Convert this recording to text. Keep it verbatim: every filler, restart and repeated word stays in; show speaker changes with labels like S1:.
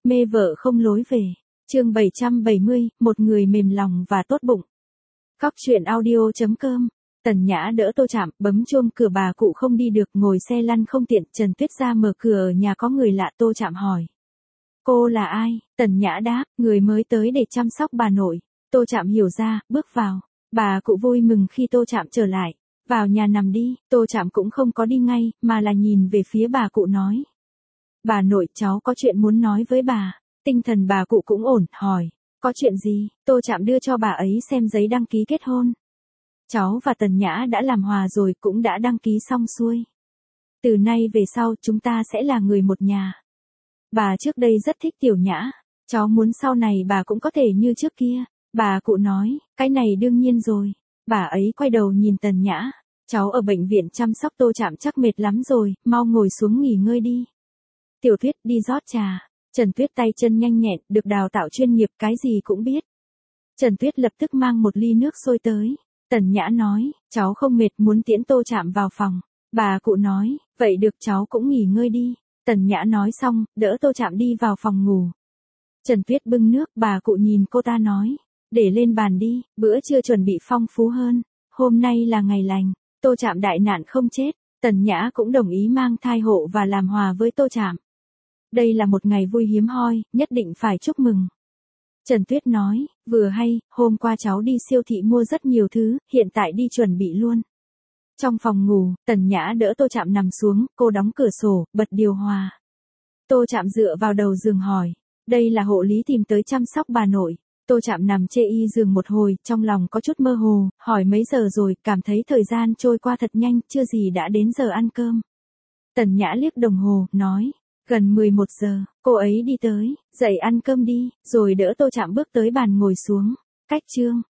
S1: Mê vợ không lối về. Chương bảy trăm bảy mươi, một người mềm lòng và tốt bụng. Cóc truyện audio chấm com. Tần Nhã đỡ Tô Trạm, bấm chuông cửa bà cụ không đi được, ngồi xe lăn không tiện, Trần Tuyết ra mở cửa, ở nhà có người lạ. Tô Trạm hỏi: "Cô là ai?" Tần Nhã đáp: "Người mới tới để chăm sóc bà nội." Tô Trạm hiểu ra, bước vào. Bà cụ vui mừng khi Tô Trạm trở lại. "Vào nhà nằm đi." Tô Trạm cũng không có đi ngay, mà là nhìn về phía bà cụ nói: "Bà nội, cháu có chuyện muốn nói với bà." Tinh thần bà cụ cũng ổn, hỏi: "Có chuyện gì?" Tô Trạm đưa cho bà ấy xem giấy đăng ký kết hôn. "Cháu và Tần Nhã đã làm hòa rồi, cũng đã đăng ký xong xuôi. Từ nay về sau chúng ta sẽ là người một nhà. Bà trước đây rất thích Tiểu Nhã, cháu muốn sau này bà cũng có thể như trước kia." Bà cụ nói: "Cái này đương nhiên rồi." Bà ấy quay đầu nhìn Tần Nhã: "Cháu ở bệnh viện chăm sóc Tô Trạm chắc mệt lắm rồi, mau ngồi xuống nghỉ ngơi đi." "Tiểu Tuyết, đi rót trà." Trần Tuyết tay chân nhanh nhẹn, được đào tạo chuyên nghiệp, cái gì cũng biết. Trần Tuyết lập tức mang một ly nước sôi tới. Tần Nhã nói: "Cháu không mệt, muốn tiễn Tô Trạm vào phòng." Bà cụ nói: "Vậy được, cháu cũng nghỉ ngơi đi." Tần Nhã nói xong, đỡ Tô Trạm đi vào phòng ngủ. Trần Tuyết bưng nước, bà cụ nhìn cô ta nói: "Để lên bàn đi, bữa trưa chuẩn bị phong phú hơn. Hôm nay là ngày lành, Tô Trạm đại nạn không chết." Tần Nhã cũng đồng ý mang thai hộ và làm hòa với Tô Trạm. Đây là một ngày vui hiếm hoi, nhất định phải chúc mừng. Trần Tuyết nói: "Vừa hay, hôm qua cháu đi siêu thị mua rất nhiều thứ, hiện tại đi chuẩn bị luôn." Trong phòng ngủ, Tần Nhã đỡ Tô Trạm nằm xuống, cô đóng cửa sổ, bật điều hòa. Tô Trạm dựa vào đầu giường hỏi: "Đây là hộ lý tìm tới chăm sóc bà nội." Tô Trạm nằm chê y giường một hồi, trong lòng có chút mơ hồ, hỏi mấy giờ rồi, cảm thấy thời gian trôi qua thật nhanh, chưa gì đã đến giờ ăn cơm. Tần Nhã liếc đồng hồ, nói: "Gần mười một giờ." Cô ấy đi tới: "Dậy ăn cơm đi." Rồi đỡ Tô Trạm bước tới bàn ngồi xuống. Cách chương